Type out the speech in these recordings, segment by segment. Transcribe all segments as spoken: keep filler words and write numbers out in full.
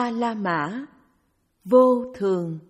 ba la mã, vô thường.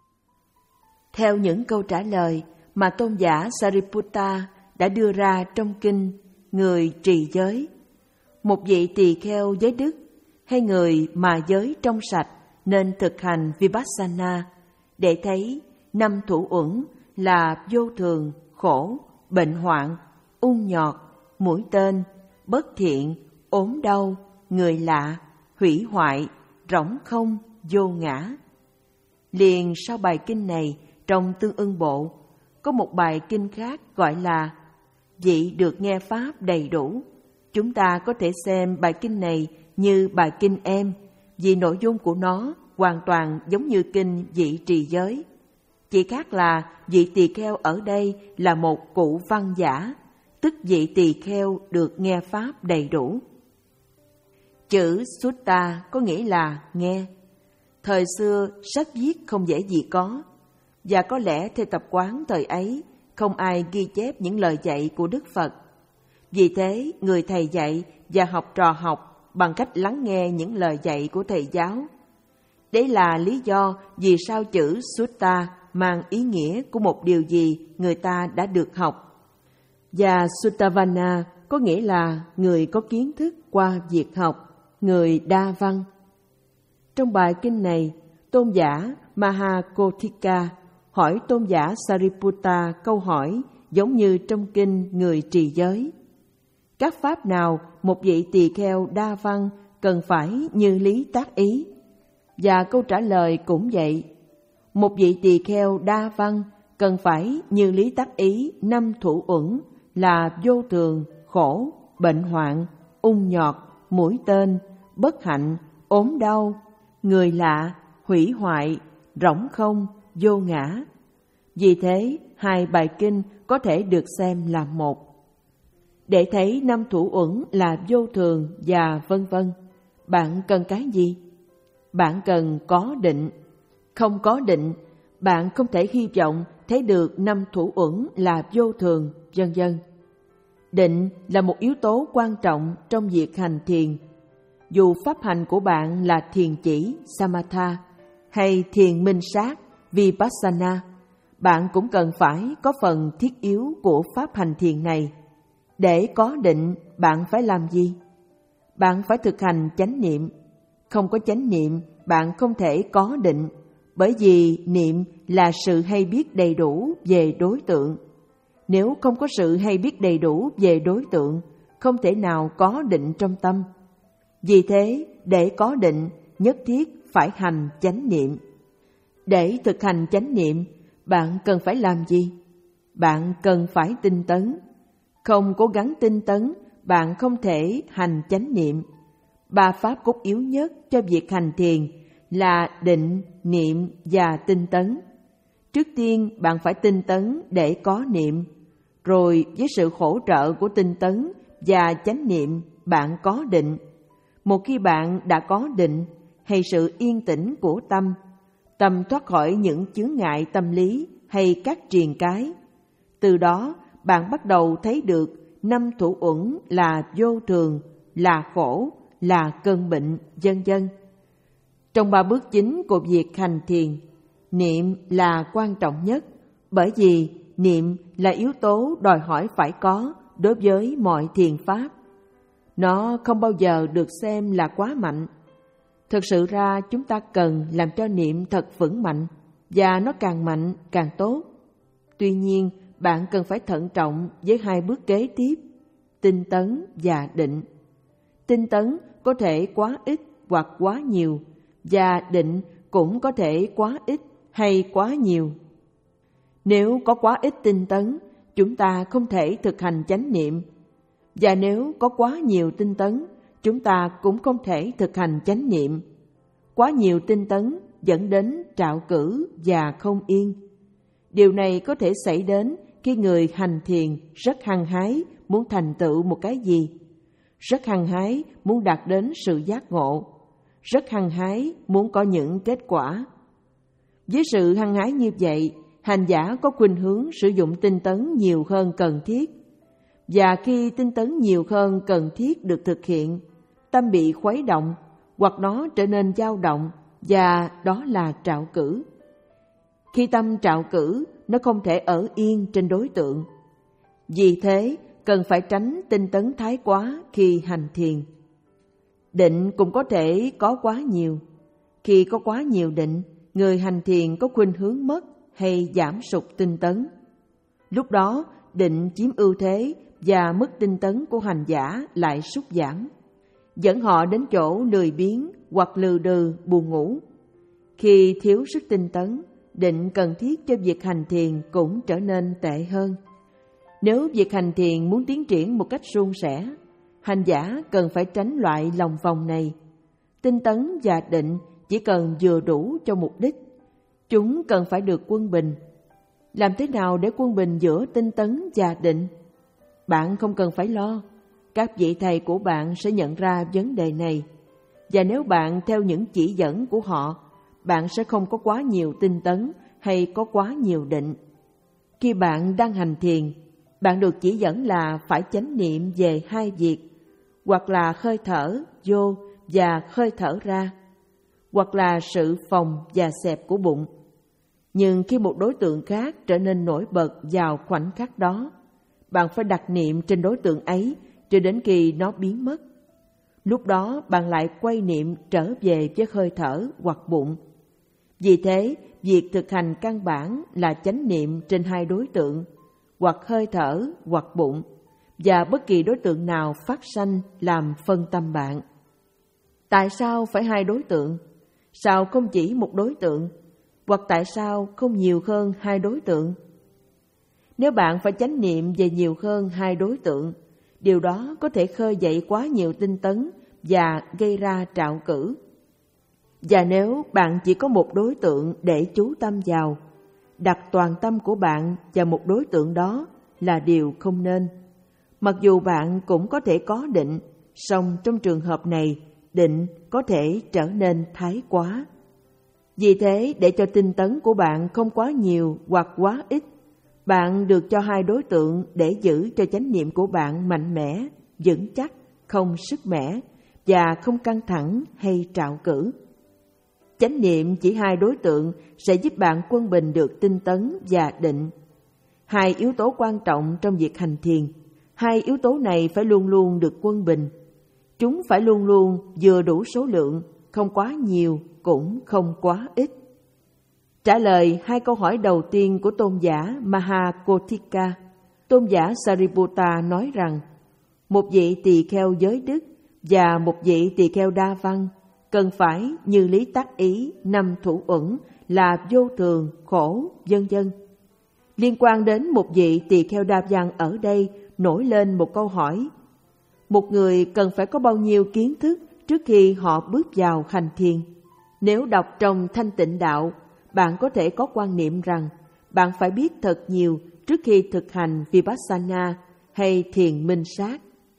Theo những câu trả lời mà tôn giả Sariputta đã đưa ra trong kinh Người trì giới, một vị tỳ kheo giới đức hay người mà giới trong sạch nên thực hành Vipassana để thấy năm thủ uẩn là vô thường, khổ, bệnh hoạn, ung nhọt, mũi tên, bất thiện, ốm đau, người lạ, hủy hoại, rỗng không, vô ngã. Liền sau bài kinh này, trong Tương ưng bộ, có một bài kinh khác gọi là Vị được nghe Pháp đầy đủ. Chúng ta có thể xem bài kinh này như bài kinh em, vì nội dung của nó hoàn toàn giống như kinh Vị trì giới. Chỉ khác là vị tỳ kheo ở đây là một cụ văn giả, tức vị tỳ kheo được nghe Pháp đầy đủ. Chữ Sutta có nghĩa là nghe. Thời xưa sách viết không dễ gì có, và có lẽ theo tập quán thời ấy không ai ghi chép những lời dạy của Đức Phật. Vì thế người thầy dạy và học trò học bằng cách lắng nghe những lời dạy của thầy giáo. Đấy là lý do vì sao chữ Sutta mang ý nghĩa của một điều gì người ta đã được học. Và Suttavana có nghĩa là người có kiến thức qua việc học, người đa văn. Trong bài kinh này, tôn giả Mahakothika hỏi tôn giả Sariputta câu hỏi giống như trong kinh Người trì giới. Các pháp nào một vị tỳ kheo đa văn cần phải như lý tác ý? Và câu trả lời cũng vậy. Một vị tỳ kheo đa văn cần phải như lý tác ý năm thủ uẩn là vô thường, khổ, bệnh hoạn, ung nhọt, mũi tên, bất hạnh, ốm đau, người lạ, hủy hoại, rỗng không, vô ngã. Vì thế, hai bài kinh có thể được xem là một. Để thấy năm thủ uẩn là vô thường và vân vân, bạn cần cái gì? Bạn cần có định. Không có định, bạn không thể hy vọng thấy được năm thủ uẩn là vô thường, vân vân. Định là một yếu tố quan trọng trong việc hành thiền. Dù pháp hành của bạn là thiền chỉ, Samatha, hay thiền minh sát, Vipassana, bạn cũng cần phải có phần thiết yếu của pháp hành thiền này. Để có định, bạn phải làm gì? Bạn phải thực hành chánh niệm. Không có chánh niệm, bạn không thể có định, bởi vì niệm là sự hay biết đầy đủ về đối tượng. Nếu không có sự hay biết đầy đủ về đối tượng, không thể nào có định trong tâm. Vì thế, để có định, nhất thiết phải hành chánh niệm. Để thực hành chánh niệm, bạn cần phải làm gì? Bạn cần phải tinh tấn. Không cố gắng tinh tấn, bạn không thể hành chánh niệm. Ba pháp cốt yếu nhất cho việc hành thiền là định, niệm và tinh tấn. Trước tiên, bạn phải tinh tấn để có niệm. Rồi, với sự hỗ trợ của tinh tấn và chánh niệm, bạn có định. Một khi bạn đã có định, hay sự yên tĩnh của tâm, tâm thoát khỏi những chướng ngại tâm lý hay các triền cái. Từ đó, bạn bắt đầu thấy được năm thủ uẩn là vô thường, là khổ, là cơn bệnh, vân vân. Trong ba bước chính của việc hành thiền, niệm là quan trọng nhất, bởi vì niệm là yếu tố đòi hỏi phải có đối với mọi thiền pháp. Nó không bao giờ được xem là quá mạnh. Thực sự ra chúng ta cần làm cho niệm thật vững mạnh, và nó càng mạnh càng tốt. Tuy nhiên, bạn cần phải thận trọng với hai bước kế tiếp, tinh tấn và định. Tinh tấn có thể quá ít hoặc quá nhiều, và định cũng có thể quá ít hay quá nhiều. Nếu có quá ít tinh tấn, chúng ta không thể thực hành chánh niệm. Và nếu có quá nhiều tinh tấn, chúng ta cũng không thể thực hành chánh niệm. Quá nhiều tinh tấn dẫn đến trạo cử và không yên. Điều này có thể xảy đến khi người hành thiền rất hăng hái muốn thành tựu một cái gì, rất hăng hái muốn đạt đến sự giác ngộ, rất hăng hái muốn có những kết quả. Với sự hăng hái như vậy, hành giả có khuynh hướng sử dụng tinh tấn nhiều hơn cần thiết. Và khi tinh tấn nhiều hơn cần thiết được thực hiện, tâm bị khuấy động, hoặc nó trở nên dao động, và đó là trạo cử. Khi tâm trạo cử, nó không thể ở yên trên đối tượng. Vì thế, cần phải tránh tinh tấn thái quá khi hành thiền. Định cũng có thể có quá nhiều. Khi có quá nhiều định, người hành thiền có khuynh hướng mất hay giảm sụt tinh tấn. Lúc đó, định chiếm ưu thế và mức tinh tấn của hành giả lại sút giảm, dẫn họ đến chỗ lười biếng hoặc lừ đừ buồn ngủ. Khi thiếu sức tinh tấn, định cần thiết cho việc hành thiền cũng trở nên tệ hơn. Nếu việc hành thiền muốn tiến triển một cách suôn sẻ, hành giả cần phải tránh loại lòng vòng này. Tinh tấn và định chỉ cần vừa đủ cho mục đích. Chúng cần phải được quân bình. Làm thế nào để quân bình giữa tinh tấn và định? Bạn không cần phải lo. Các vị thầy của bạn sẽ nhận ra vấn đề này. Và nếu bạn theo những chỉ dẫn của họ, bạn sẽ không có quá nhiều tinh tấn hay có quá nhiều định. Khi bạn đang hành thiền, bạn được chỉ dẫn là phải chánh niệm về hai việc, hoặc là hơi thở vô và hơi thở ra, hoặc là sự phồng và xẹp của bụng. Nhưng khi một đối tượng khác trở nên nổi bật vào khoảnh khắc đó, bạn phải đặt niệm trên đối tượng ấy cho đến khi nó biến mất. Lúc đó bạn lại quay niệm trở về với hơi thở hoặc bụng. Vì thế, việc thực hành căn bản là chánh niệm trên hai đối tượng, hoặc hơi thở hoặc bụng, và bất kỳ đối tượng nào phát sanh làm phân tâm bạn. Tại sao phải hai đối tượng? Sao không chỉ một đối tượng? Hoặc tại sao không nhiều hơn hai đối tượng? Nếu bạn phải chánh niệm về nhiều hơn hai đối tượng, điều đó có thể khơi dậy quá nhiều tinh tấn và gây ra trạo cử. Và nếu bạn chỉ có một đối tượng để chú tâm vào, đặt toàn tâm của bạn vào một đối tượng đó là điều không nên. Mặc dù bạn cũng có thể có định, song trong trường hợp này, định có thể trở nên thái quá. Vì thế, để cho tinh tấn của bạn không quá nhiều hoặc quá ít, bạn được cho hai đối tượng để giữ cho chánh niệm của bạn mạnh mẽ, vững chắc, không sức mẻ và không căng thẳng hay trạo cử. Chánh niệm chỉ hai đối tượng sẽ giúp bạn quân bình được tinh tấn và định. Hai yếu tố quan trọng trong việc hành thiền. Hai yếu tố này phải luôn luôn được quân bình. Chúng phải luôn luôn vừa đủ số lượng, không quá nhiều cũng không quá ít. Trả lời hai câu hỏi đầu tiên của tôn giả Mahakotika, tôn giả Sariputta nói rằng một vị tỳ kheo giới đức và một vị tỳ kheo đa văn cần phải như lý tác ý năm thủ uẩn là vô thường, khổ, vân vân. Liên quan đến một vị tỳ kheo đa văn ở đây nổi lên một câu hỏi. Một người cần phải có bao nhiêu kiến thức trước khi họ bước vào hành thiền? Nếu đọc trong Thanh Tịnh Đạo, bạn có thể có quan niệm rằng bạn phải biết thật nhiều trước khi thực hành Vipassana hay thiền minh sát.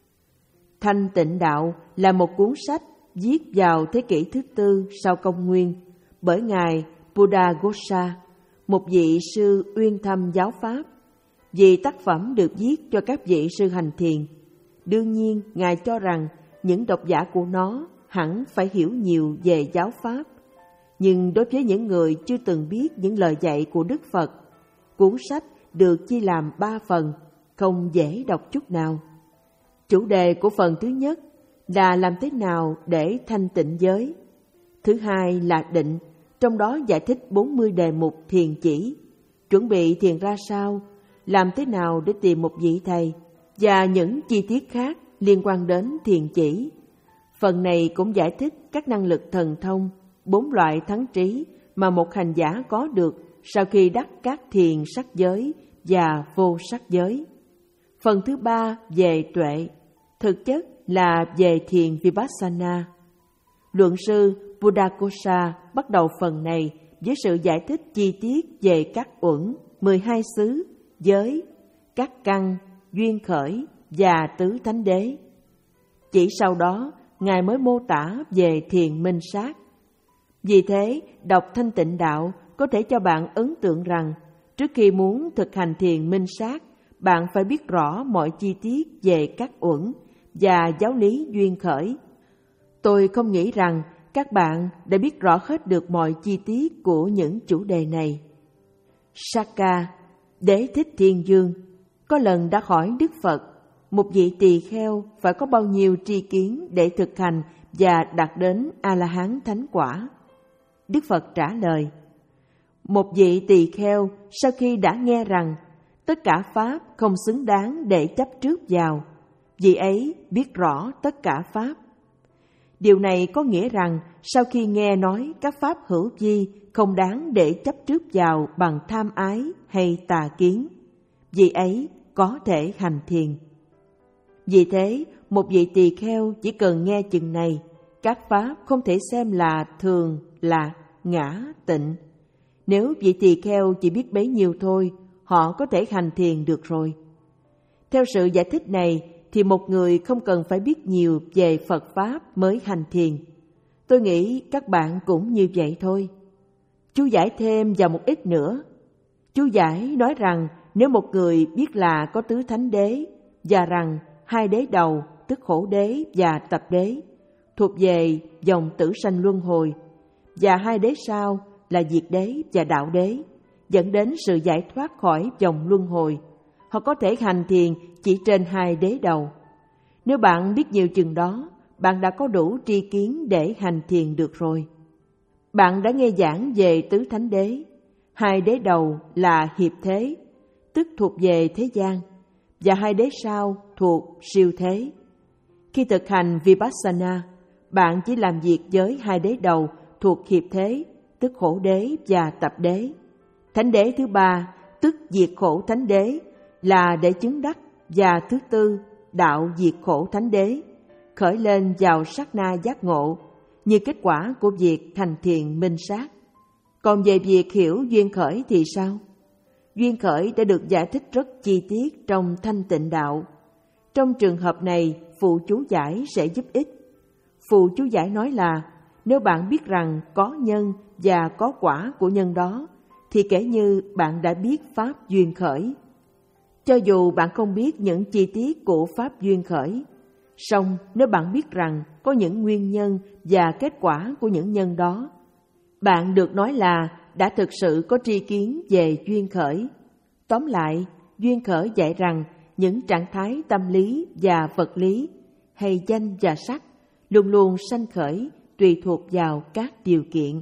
Thanh Tịnh Đạo là một cuốn sách viết vào thế kỷ thứ tư sau công nguyên bởi Ngài Buddhaghosa, một vị sư uyên thâm giáo Pháp. Vì tác phẩm được viết cho các vị sư hành thiền, đương nhiên Ngài cho rằng những độc giả của nó hẳn phải hiểu nhiều về giáo Pháp. Nhưng đối với những người chưa từng biết những lời dạy của Đức Phật, cuốn sách được chia làm ba phần, không dễ đọc chút nào. Chủ đề của phần thứ nhất là làm thế nào để thanh tịnh giới. Thứ hai là định, trong đó giải thích bốn mươi đề mục thiền chỉ, chuẩn bị thiền ra sao, làm thế nào để tìm một vị thầy, và những chi tiết khác liên quan đến thiền chỉ. Phần này cũng giải thích các năng lực thần thông, bốn loại thắng trí mà một hành giả có được sau khi đắc các thiền sắc giới và vô sắc giới. Phần thứ ba về tuệ, thực chất là về thiền Vipassana. Luận sư Buddhaghosa bắt đầu phần này với sự giải thích chi tiết về các uẩn, mười hai xứ, giới, các căn, duyên khởi và tứ thánh đế. Chỉ sau đó, Ngài mới mô tả về thiền minh sát. Vì thế, đọc Thanh Tịnh Đạo có thể cho bạn ấn tượng rằng trước khi muốn thực hành thiền minh sát, bạn phải biết rõ mọi chi tiết về các uẩn và giáo lý duyên khởi. Tôi không nghĩ rằng các bạn đã biết rõ hết được mọi chi tiết của những chủ đề này. Sakka, Đế Thích Thiên Dương, có lần đã hỏi Đức Phật, một vị tỳ kheo phải có bao nhiêu tri kiến để thực hành và đạt đến A-la-hán thánh quả? Đức Phật trả lời, một vị tỳ kheo sau khi đã nghe rằng tất cả pháp không xứng đáng để chấp trước vào, vị ấy biết rõ tất cả pháp. Điều này có nghĩa rằng sau khi nghe nói các pháp hữu vi không đáng để chấp trước vào bằng tham ái hay tà kiến, vị ấy có thể hành thiền. Vì thế, một vị tỳ kheo chỉ cần nghe chừng này, các pháp không thể xem là thường, lạc, ngã, tịnh. Nếu vị tỳ kheo chỉ biết bấy nhiêu thôi, họ có thể hành thiền được rồi. Theo sự giải thích này, thì một người không cần phải biết nhiều về Phật Pháp mới hành thiền. Tôi nghĩ các bạn cũng như vậy thôi. Chú giải thêm vào một ít nữa. Chú giải nói rằng nếu một người biết là có tứ thánh đế và rằng hai đế đầu, tức khổ đế và tập đế, thuộc về dòng tử sanh luân hồi, và hai đế sau là diệt đế và đạo đế, dẫn đến sự giải thoát khỏi dòng luân hồi, họ có thể hành thiền chỉ trên hai đế đầu. Nếu bạn biết nhiều chừng đó, bạn đã có đủ tri kiến để hành thiền được rồi. Bạn đã nghe giảng về tứ thánh đế. Hai đế đầu là hiệp thế, tức thuộc về thế gian, và hai đế sau thuộc siêu thế. Khi thực hành Vipassana, bạn chỉ làm việc với hai đế đầu thuộc hiệp thế, tức khổ đế và tập đế. Thánh đế thứ ba, tức diệt khổ thánh đế, là để chứng đắc, và thứ tư, đạo diệt khổ thánh đế, khởi lên vào sát na giác ngộ, như kết quả của việc thành thiền minh sát. Còn về việc hiểu duyên khởi thì sao? Duyên khởi đã được giải thích rất chi tiết trong Thanh Tịnh Đạo. Trong trường hợp này, phụ chú giải sẽ giúp ích. Phụ chú giải nói là, nếu bạn biết rằng có nhân và có quả của nhân đó, thì kể như bạn đã biết pháp duyên khởi. Cho dù bạn không biết những chi tiết của pháp duyên khởi, song nếu bạn biết rằng có những nguyên nhân và kết quả của những nhân đó, bạn được nói là đã thực sự có tri kiến về duyên khởi. Tóm lại, duyên khởi dạy rằng những trạng thái tâm lý và vật lý, hay danh và sắc, luôn luôn sanh khởi tùy thuộc vào các điều kiện.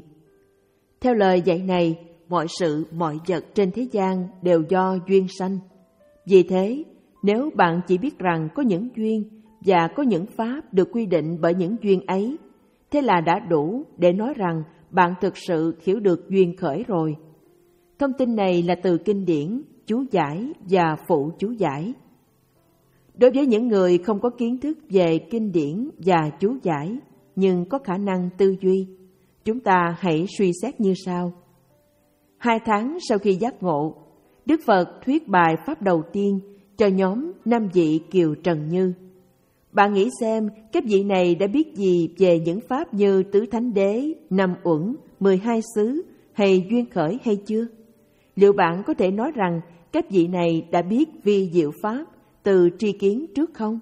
Theo lời dạy này, mọi sự, mọi vật trên thế gian đều do duyên sanh. Vì thế, nếu bạn chỉ biết rằng có những duyên và có những pháp được quy định bởi những duyên ấy, thế là đã đủ để nói rằng bạn thực sự hiểu được duyên khởi rồi. Thông tin này là từ kinh điển, chú giải và phụ chú giải. Đối với những người không có kiến thức về kinh điển và chú giải, nhưng có khả năng tư duy, chúng ta hãy suy xét như sau. Hai tháng sau khi giác ngộ, Đức Phật thuyết bài pháp đầu tiên cho nhóm năm vị Kiều Trần Như. Bạn nghĩ xem các vị này đã biết gì về những pháp như tứ thánh đế, năm uẩn, mười hai xứ hay duyên khởi hay chưa? Liệu bạn có thể nói rằng các vị này đã biết vi diệu pháp từ tri kiến trước không?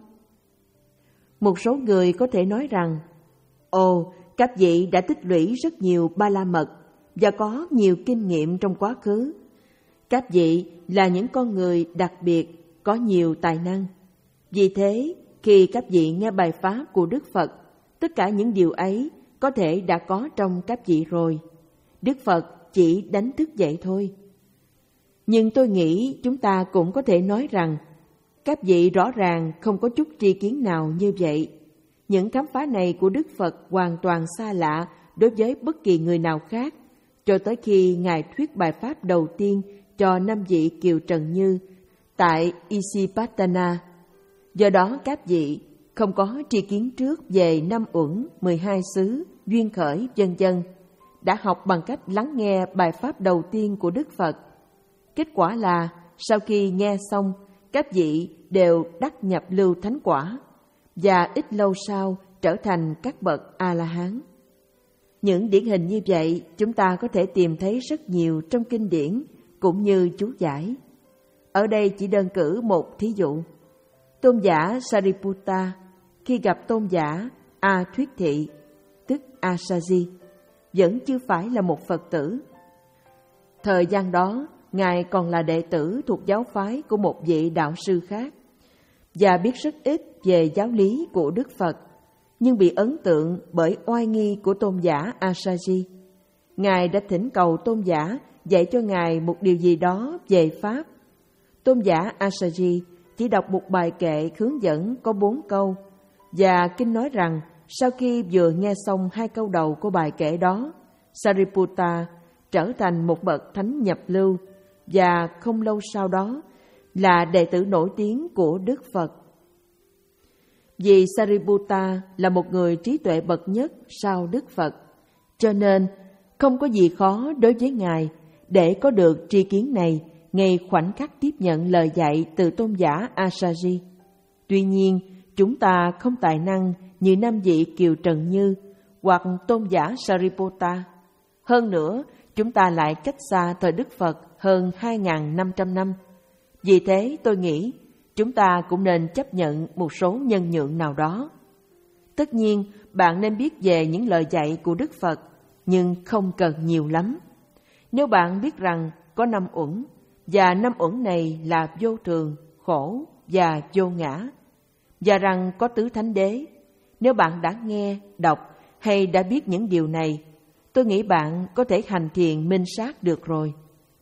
Một số người có thể nói rằng, ồ, các vị đã tích lũy rất nhiều ba la mật và có nhiều kinh nghiệm trong quá khứ. Các vị là những con người đặc biệt, có nhiều tài năng. Vì thế, khi các vị nghe bài pháp của Đức Phật, tất cả những điều ấy có thể đã có trong các vị rồi. Đức Phật chỉ đánh thức vậy thôi. Nhưng tôi nghĩ chúng ta cũng có thể nói rằng các vị rõ ràng không có chút tri kiến nào như vậy. Những khám phá này của Đức Phật hoàn toàn xa lạ đối với bất kỳ người nào khác, cho tới khi Ngài thuyết bài pháp đầu tiên cho năm vị Kiều Trần Như tại Isipatana. Do đó các vị không có tri kiến trước về năm uẩn, mười hai xứ, duyên khởi, vân vân, đã học bằng cách lắng nghe bài pháp đầu tiên của Đức Phật. Kết quả là sau khi nghe xong, các vị đều đắc nhập lưu thánh quả và ít lâu sau trở thành các bậc A-la-hán. Những điển hình như vậy chúng ta có thể tìm thấy rất nhiều trong kinh điển cũng như chú giải. Ở đây chỉ đơn cử một thí dụ. Tôn giả Sariputta khi gặp tôn giả A Thuyết Thị, tức Asaji, vẫn chưa phải là một Phật tử. Thời gian đó, Ngài còn là đệ tử thuộc giáo phái của một vị đạo sư khác và biết rất ít về giáo lý của Đức Phật, nhưng bị ấn tượng bởi oai nghi của tôn giả Asaji. Ngài đã thỉnh cầu tôn giả dạy cho Ngài một điều gì đó về Pháp. Tôn giả Asaji chỉ đọc một bài kệ hướng dẫn có bốn câu, và kinh nói rằng sau khi vừa nghe xong hai câu đầu của bài kệ đó, Sariputta trở thành một bậc thánh nhập lưu, và không lâu sau đó là đệ tử nổi tiếng của Đức Phật. Vì Sariputta là một người trí tuệ bậc nhất sau Đức Phật, cho nên không có gì khó đối với Ngài để có được tri kiến này ngay khoảnh khắc tiếp nhận lời dạy từ tôn giả Asaji. Tuy nhiên, chúng ta không tài năng như năm vị Kiều Trần Như hoặc tôn giả Sariputta. Hơn nữa, chúng ta lại cách xa thời Đức Phật hơn hai nghìn năm trăm năm. Vì thế tôi nghĩ chúng ta cũng nên chấp nhận một số nhân nhượng nào đó. Tất nhiên, bạn nên biết về những lời dạy của Đức Phật, nhưng không cần nhiều lắm. Nếu bạn biết rằng có năm uẩn, và năm uẩn này là vô thường, khổ và vô ngã, và rằng có tứ thánh đế, nếu bạn đã nghe, đọc hay đã biết những điều này, tôi nghĩ bạn có thể hành thiền minh sát được rồi.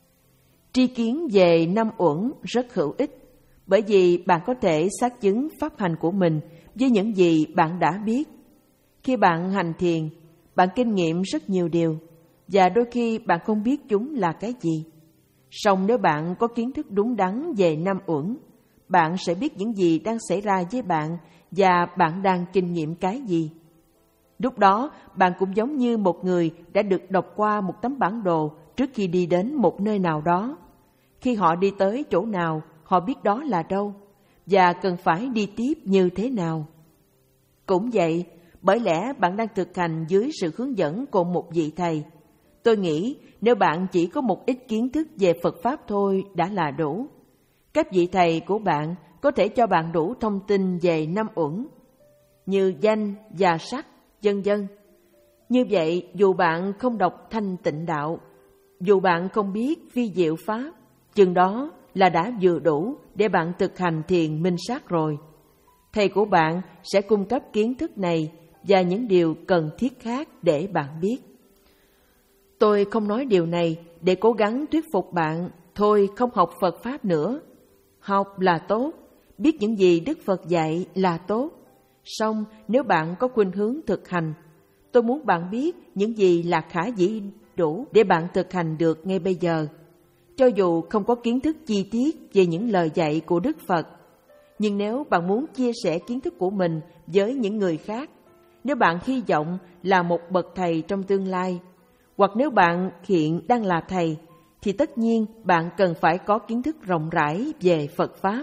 Tri kiến về năm uẩn rất hữu ích, bởi vì bạn có thể xác chứng pháp hành của mình với những gì bạn đã biết. Khi bạn hành thiền, bạn kinh nghiệm rất nhiều điều, và đôi khi bạn không biết chúng là cái gì. Song nếu bạn có kiến thức đúng đắn về năm uẩn, bạn sẽ biết những gì đang xảy ra với bạn và bạn đang kinh nghiệm cái gì. Lúc đó, bạn cũng giống như một người đã được đọc qua một tấm bản đồ trước khi đi đến một nơi nào đó. Khi họ đi tới chỗ nào, họ biết đó là đâu và cần phải đi tiếp như thế nào. Cũng vậy, bởi lẽ bạn đang thực hành dưới sự hướng dẫn của một vị thầy. Tôi nghĩ nếu bạn chỉ có một ít kiến thức về Phật Pháp thôi đã là đủ. Các vị thầy của bạn có thể cho bạn đủ thông tin về năm uẩn, như danh và sắc, vân vân. Như vậy, dù bạn không đọc Thanh Tịnh Đạo, dù bạn không biết vi diệu Pháp, chừng đó là đã vừa đủ để bạn thực hành thiền minh sát rồi. Thầy của bạn sẽ cung cấp kiến thức này và những điều cần thiết khác để bạn biết. Tôi không nói điều này để cố gắng thuyết phục bạn thôi không học Phật Pháp nữa. Học là tốt, biết những gì Đức Phật dạy là tốt. Song nếu bạn có khuynh hướng thực hành, tôi muốn bạn biết những gì là khả dĩ đủ để bạn thực hành được ngay bây giờ. Cho dù không có kiến thức chi tiết về những lời dạy của Đức Phật, nhưng nếu bạn muốn chia sẻ kiến thức của mình với những người khác, nếu bạn hy vọng là một bậc thầy trong tương lai, hoặc nếu bạn hiện đang là thầy, thì tất nhiên bạn cần phải có kiến thức rộng rãi về Phật Pháp.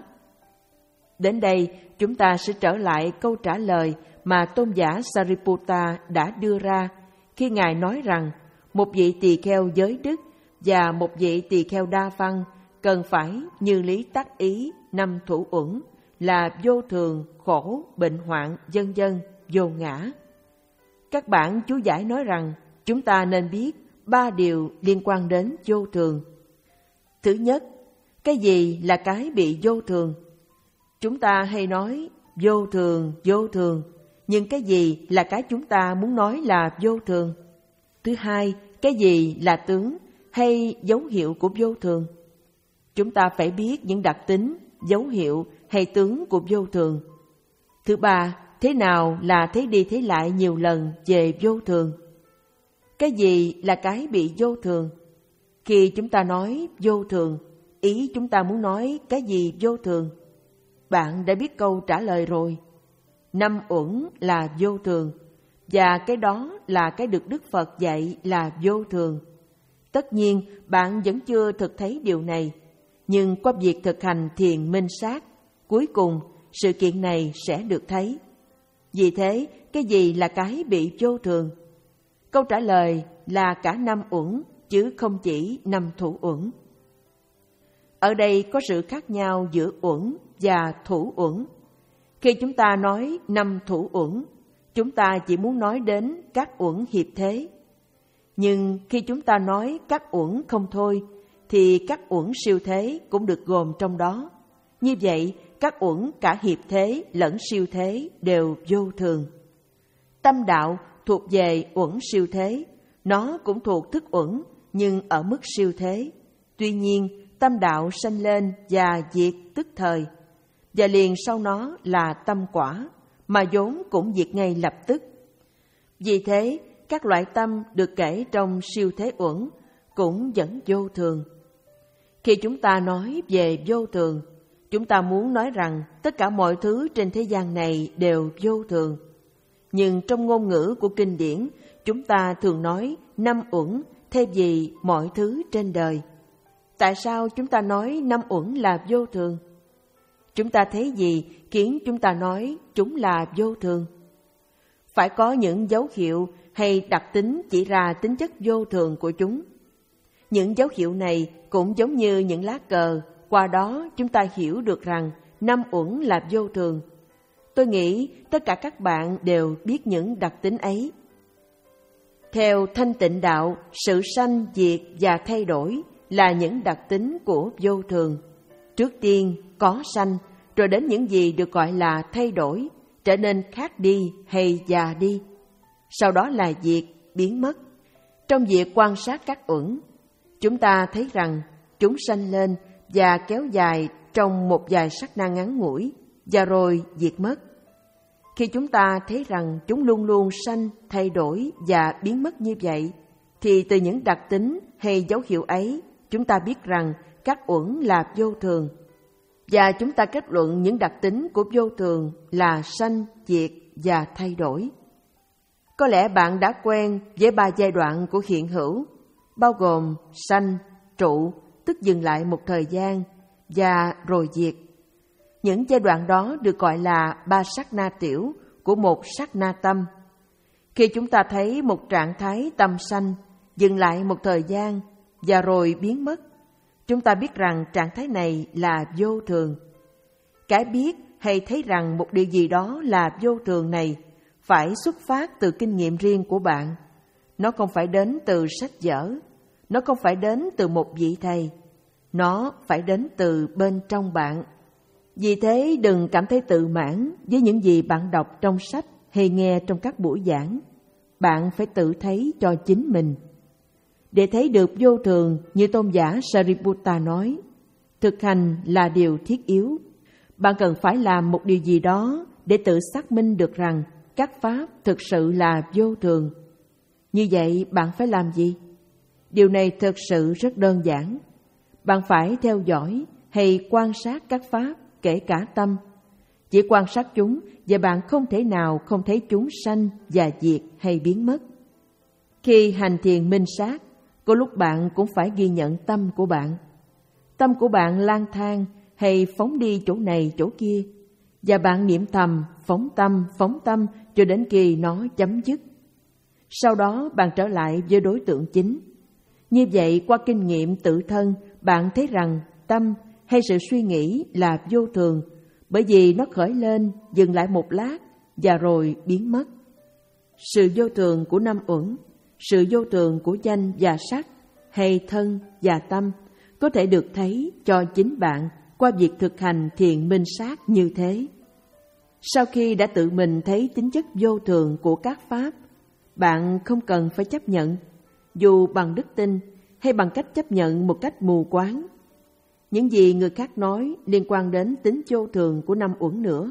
Đến đây, chúng ta sẽ trở lại câu trả lời mà tôn giả Sariputta đã đưa ra khi Ngài nói rằng một vị tỳ kheo giới đức và một vị tỳ kheo đa văn cần phải như lý tác ý năm thủ uẩn là vô thường, khổ, bệnh hoạn, vân vân, vô ngã. Các bản chú giải nói rằng chúng ta nên biết ba điều liên quan đến vô thường. Thứ nhất, cái gì là cái bị vô thường? Chúng ta hay nói vô thường, vô thường, nhưng cái gì là cái chúng ta muốn nói là vô thường? Thứ hai, cái gì là tướng hay dấu hiệu của vô thường? Chúng ta phải biết những đặc tính, dấu hiệu hay tướng của vô thường. Thứ ba, thế nào là thấy đi thấy lại nhiều lần về vô thường? Cái gì là cái bị vô thường? Khi chúng ta nói vô thường, ý chúng ta muốn nói cái gì vô thường? Bạn đã biết câu trả lời rồi. Năm uẩn là vô thường, và cái đó là cái được Đức Phật dạy là vô thường. Tất nhiên, bạn vẫn chưa thực thấy điều này, nhưng qua việc thực hành thiền minh sát, cuối cùng sự kiện này sẽ được thấy. Vì thế, cái gì là cái bị vô thường? Câu trả lời là cả năm uẩn, chứ không chỉ năm thủ uẩn. Ở đây có sự khác nhau giữa uẩn và thủ uẩn. Khi chúng ta nói năm thủ uẩn, chúng ta chỉ muốn nói đến các uẩn hiệp thế. Nhưng khi chúng ta nói các uẩn không thôi, thì các uẩn siêu thế cũng được gồm trong đó. Như vậy, các uẩn cả hiệp thế lẫn siêu thế đều vô thường. Tâm đạo thuộc về uẩn siêu thế, nó cũng thuộc thức uẩn, nhưng ở mức siêu thế. Tuy nhiên, tâm đạo sanh lên và diệt tức thời, và liền sau nó là tâm quả, mà vốn cũng diệt ngay lập tức. Vì thế, các loại tâm được kể trong siêu thế uẩn cũng vẫn vô thường. Khi chúng ta nói về vô thường, chúng ta muốn nói rằng tất cả mọi thứ trên thế gian này đều vô thường. Nhưng trong ngôn ngữ của kinh điển, chúng ta thường nói năm uẩn thay vì mọi thứ trên đời. Tại sao chúng ta nói năm uẩn là vô thường? Chúng ta thấy gì khiến chúng ta nói chúng là vô thường? Phải có những dấu hiệu hay đặc tính chỉ ra tính chất vô thường của chúng. Những dấu hiệu này cũng giống như những lá cờ, qua đó chúng ta hiểu được rằng năm uẩn là vô thường. Tôi nghĩ tất cả các bạn đều biết những đặc tính ấy. Theo thanh tịnh đạo, sự sanh, diệt và thay đổi là những đặc tính của vô thường. Trước tiên có sanh, rồi đến những gì được gọi là thay đổi, trở nên khác đi hay già đi. Sau đó là diệt, biến mất. Trong việc quan sát các uẩn, chúng ta thấy rằng chúng sanh lên và kéo dài trong một vài sát na ngắn ngủi, và rồi diệt mất. Khi chúng ta thấy rằng chúng luôn luôn sanh, thay đổi và biến mất như vậy, thì từ những đặc tính hay dấu hiệu ấy, chúng ta biết rằng các uẩn là vô thường. Và chúng ta kết luận những đặc tính của vô thường là sanh, diệt và thay đổi. Có lẽ bạn đã quen với ba giai đoạn của hiện hữu, bao gồm sanh, trụ, tức dừng lại một thời gian, và rồi diệt. Những giai đoạn đó được gọi là ba sát na tiểu của một sát na tâm. Khi chúng ta thấy một trạng thái tâm sanh, dừng lại một thời gian, và rồi biến mất, chúng ta biết rằng trạng thái này là vô thường. Cái biết hay thấy rằng một điều gì đó là vô thường này phải xuất phát từ kinh nghiệm riêng của bạn. Nó không phải đến từ sách vở, nó không phải đến từ một vị thầy, nó phải đến từ bên trong bạn. Vì thế đừng cảm thấy tự mãn với những gì bạn đọc trong sách hay nghe trong các buổi giảng. Bạn phải tự thấy cho chính mình. Để thấy được vô thường như tôn giả Sariputta nói, thực hành là điều thiết yếu. Bạn cần phải làm một điều gì đó để tự xác minh được rằng các pháp thực sự là vô thường. Như vậy bạn phải làm gì? Điều này thực sự rất đơn giản. Bạn phải theo dõi hay quan sát các pháp, kể cả tâm. Chỉ quan sát chúng và bạn không thể nào không thấy chúng sanh và diệt hay biến mất. Khi hành thiền minh sát, có lúc bạn cũng phải ghi nhận tâm của bạn. Tâm của bạn lang thang hay phóng đi chỗ này chỗ kia, và bạn niệm thầm, phóng tâm, phóng tâm cho đến khi nó chấm dứt. Sau đó bạn trở lại với đối tượng chính. Như vậy, qua kinh nghiệm tự thân, bạn thấy rằng tâm hay sự suy nghĩ là vô thường, bởi vì nó khởi lên, dừng lại một lát, và rồi biến mất. Sự vô thường của năm uẩn, sự vô thường của danh và sắc, hay thân và tâm, có thể được thấy cho chính bạn qua việc thực hành thiền minh sát như thế. Sau khi đã tự mình thấy tính chất vô thường của các pháp, bạn không cần phải chấp nhận, dù bằng đức tin hay bằng cách chấp nhận một cách mù quáng, những gì người khác nói liên quan đến tính vô thường của năm uẩn nữa.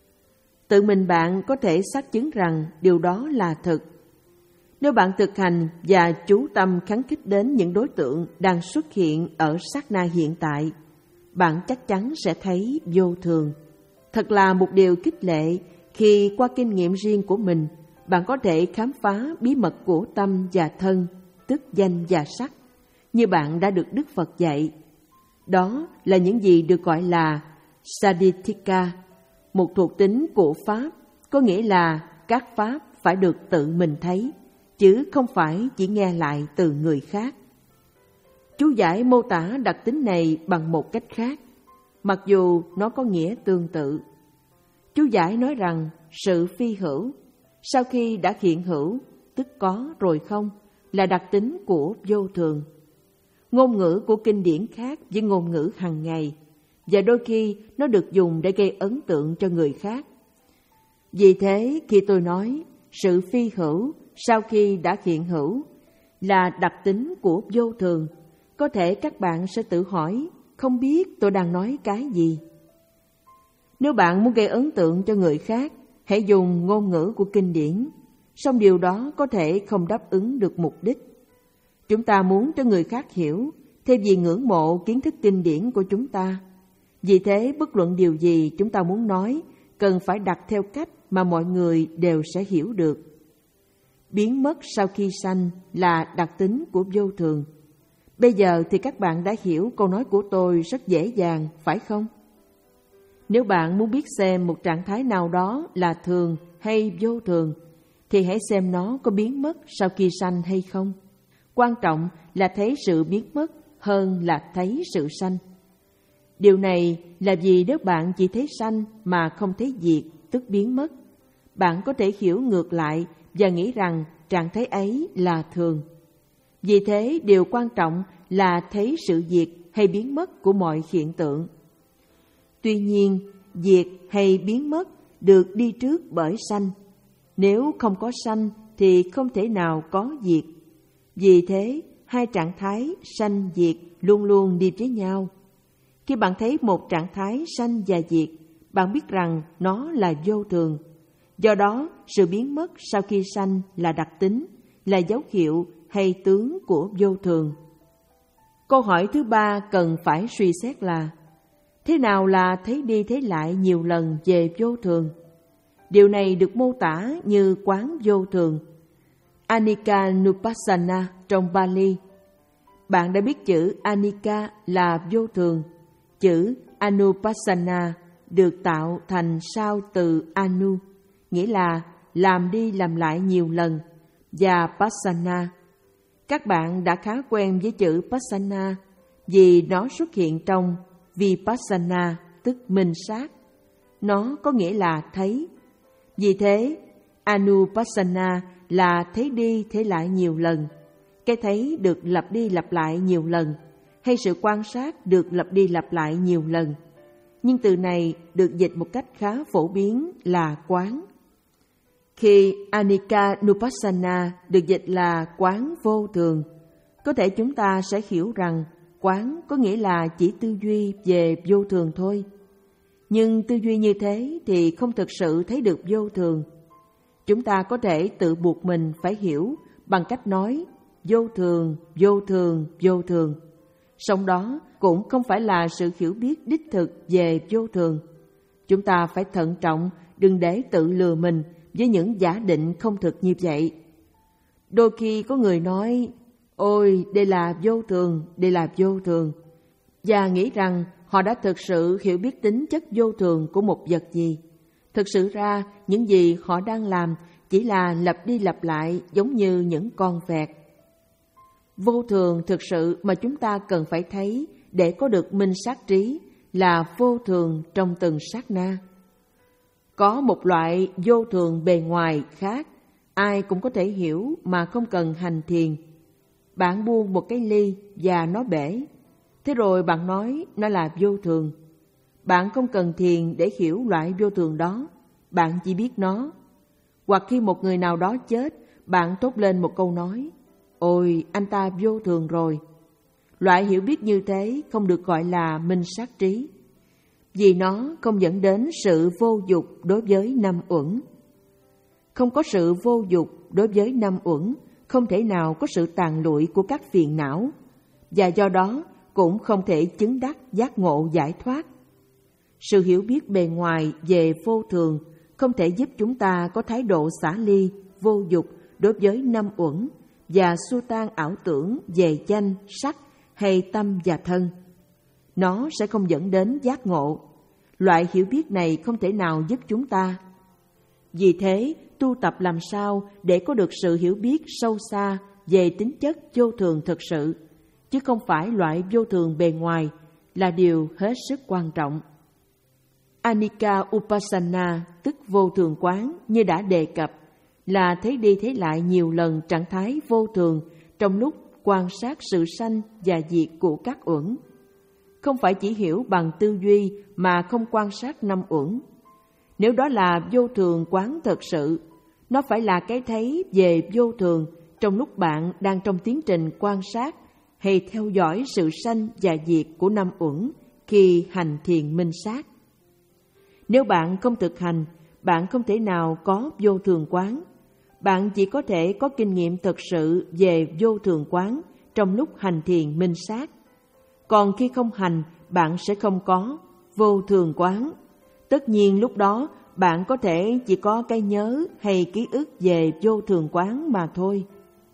Tự mình bạn có thể xác chứng rằng điều đó là thật. Nếu bạn thực hành và chú tâm khắng khích đến những đối tượng đang xuất hiện ở sát na hiện tại, bạn chắc chắn sẽ thấy vô thường. Thật là một điều khích lệ khi qua kinh nghiệm riêng của mình, bạn có thể khám phá bí mật của tâm và thân, tức danh và sắc, như bạn đã được Đức Phật dạy. Đó là những gì được gọi là Sadhitika, một thuộc tính của Pháp, có nghĩa là các Pháp phải được tự mình thấy, chứ không phải chỉ nghe lại từ người khác. Chú giải mô tả đặc tính này bằng một cách khác, mặc dù nó có nghĩa tương tự. Chú giải nói rằng sự phi hữu, sau khi đã hiện hữu, tức có rồi không, là đặc tính của vô thường. Ngôn ngữ của kinh điển khác với ngôn ngữ hàng ngày, và đôi khi nó được dùng để gây ấn tượng cho người khác. Vì thế, khi tôi nói sự phi hữu sau khi đã hiện hữu là đặc tính của vô thường, có thể các bạn sẽ tự hỏi, không biết tôi đang nói cái gì. Nếu bạn muốn gây ấn tượng cho người khác, hãy dùng ngôn ngữ của kinh điển, song điều đó có thể không đáp ứng được mục đích. Chúng ta muốn cho người khác hiểu, thay vì ngưỡng mộ kiến thức kinh điển của chúng ta. Vì thế, bất luận điều gì chúng ta muốn nói, cần phải đặt theo cách mà mọi người đều sẽ hiểu được. Biến mất sau khi sanh là đặc tính của vô thường. Bây giờ thì các bạn đã hiểu câu nói của tôi rất dễ dàng, phải không? Nếu bạn muốn biết xem một trạng thái nào đó là thường hay vô thường, thì hãy xem nó có biến mất sau khi sanh hay không. Quan trọng là thấy sự biến mất hơn là thấy sự sanh. Điều này là vì nếu bạn chỉ thấy sanh mà không thấy diệt, tức biến mất, bạn có thể hiểu ngược lại và nghĩ rằng trạng thái ấy là thường. Vì thế, điều quan trọng là thấy sự diệt hay biến mất của mọi hiện tượng. Tuy nhiên, diệt hay biến mất được đi trước bởi sanh. Nếu không có sanh thì không thể nào có diệt. Vì thế, hai trạng thái sanh diệt luôn luôn đi với nhau. Khi bạn thấy một trạng thái sanh và diệt, bạn biết rằng nó là vô thường. Do đó, sự biến mất sau khi sanh là đặc tính, là dấu hiệu hay tướng của vô thường. Câu hỏi thứ ba cần phải suy xét là: thế nào là thấy đi thấy lại nhiều lần về vô thường? Điều này được mô tả như quán vô thường, Anicca Nupassana trong Pali. Bạn đã biết chữ Anicca là vô thường. Chữ Anupassana được tạo thành sao từ Anu, nghĩa là làm đi làm lại nhiều lần, và Passana. Các bạn đã khá quen với chữ Passana vì nó xuất hiện trong Vipassana, tức minh sát. Nó có nghĩa là thấy. Vì thế, Anupassana là thấy đi thấy lại nhiều lần. Cái thấy được lặp đi lặp lại nhiều lần, hay sự quan sát được lặp đi lặp lại nhiều lần. Nhưng từ này được dịch một cách khá phổ biến là quán. Khi Anicca Nupassana được dịch là quán vô thường, có thể chúng ta sẽ hiểu rằng quán có nghĩa là chỉ tư duy về vô thường thôi. Nhưng tư duy như thế thì không thực sự thấy được vô thường. Chúng ta có thể tự buộc mình phải hiểu bằng cách nói vô thường, vô thường, vô thường. Song đó cũng không phải là sự hiểu biết đích thực về vô thường. Chúng ta phải thận trọng, đừng để tự lừa mình với những giả định không thực như vậy. Đôi khi có người nói, ôi, đây là vô thường, đây là vô thường, và nghĩ rằng họ đã thực sự hiểu biết tính chất vô thường của một vật gì. Thực sự ra, những gì họ đang làm chỉ là lặp đi lặp lại giống như những con vẹt. Vô thường thực sự mà chúng ta cần phải thấy để có được minh sát trí là vô thường trong từng sát na. Có một loại vô thường bề ngoài khác, ai cũng có thể hiểu mà không cần hành thiền. Bạn buông một cái ly và nó bể, thế rồi bạn nói nó là vô thường. Bạn không cần thiền để hiểu loại vô thường đó, bạn chỉ biết nó. Hoặc khi một người nào đó chết, bạn thốt lên một câu nói, ôi, anh ta vô thường rồi. Loại hiểu biết như thế không được gọi là minh sát trí, vì nó không dẫn đến sự vô dục đối với năm uẩn. Không có sự vô dục đối với năm uẩn, không thể nào có sự tàn lụi của các phiền não, và do đó cũng không thể chứng đắc giác ngộ giải thoát. Sự hiểu biết bề ngoài về vô thường không thể giúp chúng ta có thái độ xả ly, vô dục đối với năm uẩn và xua tan ảo tưởng về danh, sắc hay tâm và thân. Nó sẽ không dẫn đến giác ngộ. Loại hiểu biết này không thể nào giúp chúng ta. Vì thế, tu tập làm sao để có được sự hiểu biết sâu xa về tính chất vô thường thực sự, chứ không phải loại vô thường bề ngoài, là điều hết sức quan trọng. Anicca Upassana, tức vô thường quán, như đã đề cập, là thấy đi thấy lại nhiều lần trạng thái vô thường trong lúc quan sát sự sanh và diệt của các uẩn. Không phải chỉ hiểu bằng tư duy mà không quan sát năm uẩn. Nếu đó là vô thường quán thật sự, nó phải là cái thấy về vô thường trong lúc bạn đang trong tiến trình quan sát hay theo dõi sự sanh và diệt của năm uẩn khi hành thiền minh sát. Nếu bạn không thực hành, bạn không thể nào có vô thường quán. Bạn chỉ có thể có kinh nghiệm thực sự về vô thường quán trong lúc hành thiền minh sát. Còn khi không hành, bạn sẽ không có vô thường quán. Tất nhiên lúc đó bạn có thể chỉ có cái nhớ hay ký ức về vô thường quán mà thôi.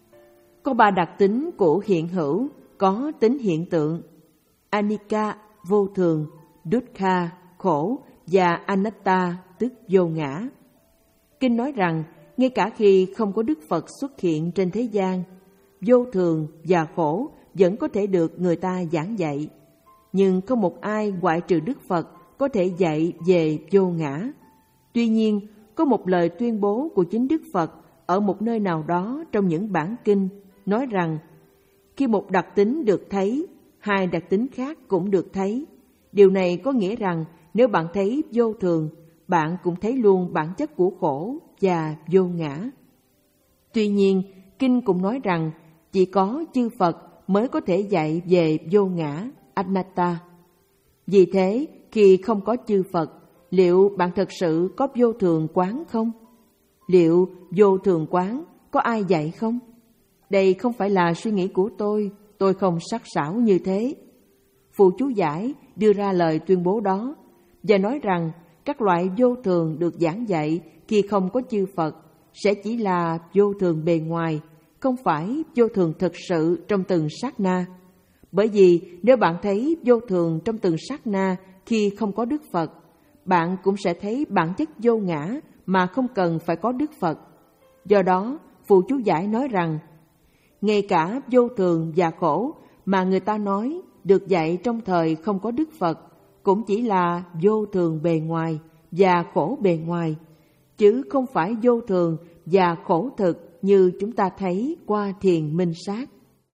Có ba đặc tính của hiện hữu có tính hiện tượng: anicca, vô thường; dukkha, khổ; và anatta, tức vô ngã. Kinh nói rằng ngay cả khi không có Đức Phật xuất hiện trên thế gian, vô thường và khổ vẫn có thể được người ta giảng dạy. Nhưng không một ai ngoại trừ Đức Phật có thể dạy về vô ngã. Tuy nhiên, có một lời tuyên bố của chính Đức Phật ở một nơi nào đó trong những bản kinh nói rằng khi một đặc tính được thấy, hai đặc tính khác cũng được thấy. Điều này có nghĩa rằng nếu bạn thấy vô thường, bạn cũng thấy luôn bản chất của khổ và vô ngã. Tuy nhiên, kinh cũng nói rằng chỉ có chư Phật mới có thể dạy về vô ngã, anatta. Vì thế, khi không có chư Phật, liệu bạn thật sự có vô thường quán không? Liệu vô thường quán có ai dạy không? Đây không phải là suy nghĩ của tôi, tôi không sắc sảo như thế. Phụ chú giải đưa ra lời tuyên bố đó và nói rằng các loại vô thường được giảng dạy khi không có chư Phật sẽ chỉ là vô thường bề ngoài, không phải vô thường thực sự trong từng sát na. Bởi vì nếu bạn thấy vô thường trong từng sát na khi không có Đức Phật, bạn cũng sẽ thấy bản chất vô ngã mà không cần phải có Đức Phật. Do đó, phụ chú giải nói rằng ngay cả vô thường và khổ mà người ta nói được dạy trong thời không có Đức Phật cũng chỉ là vô thường bề ngoài và khổ bề ngoài, chứ không phải vô thường và khổ thực như chúng ta thấy qua thiền minh sát.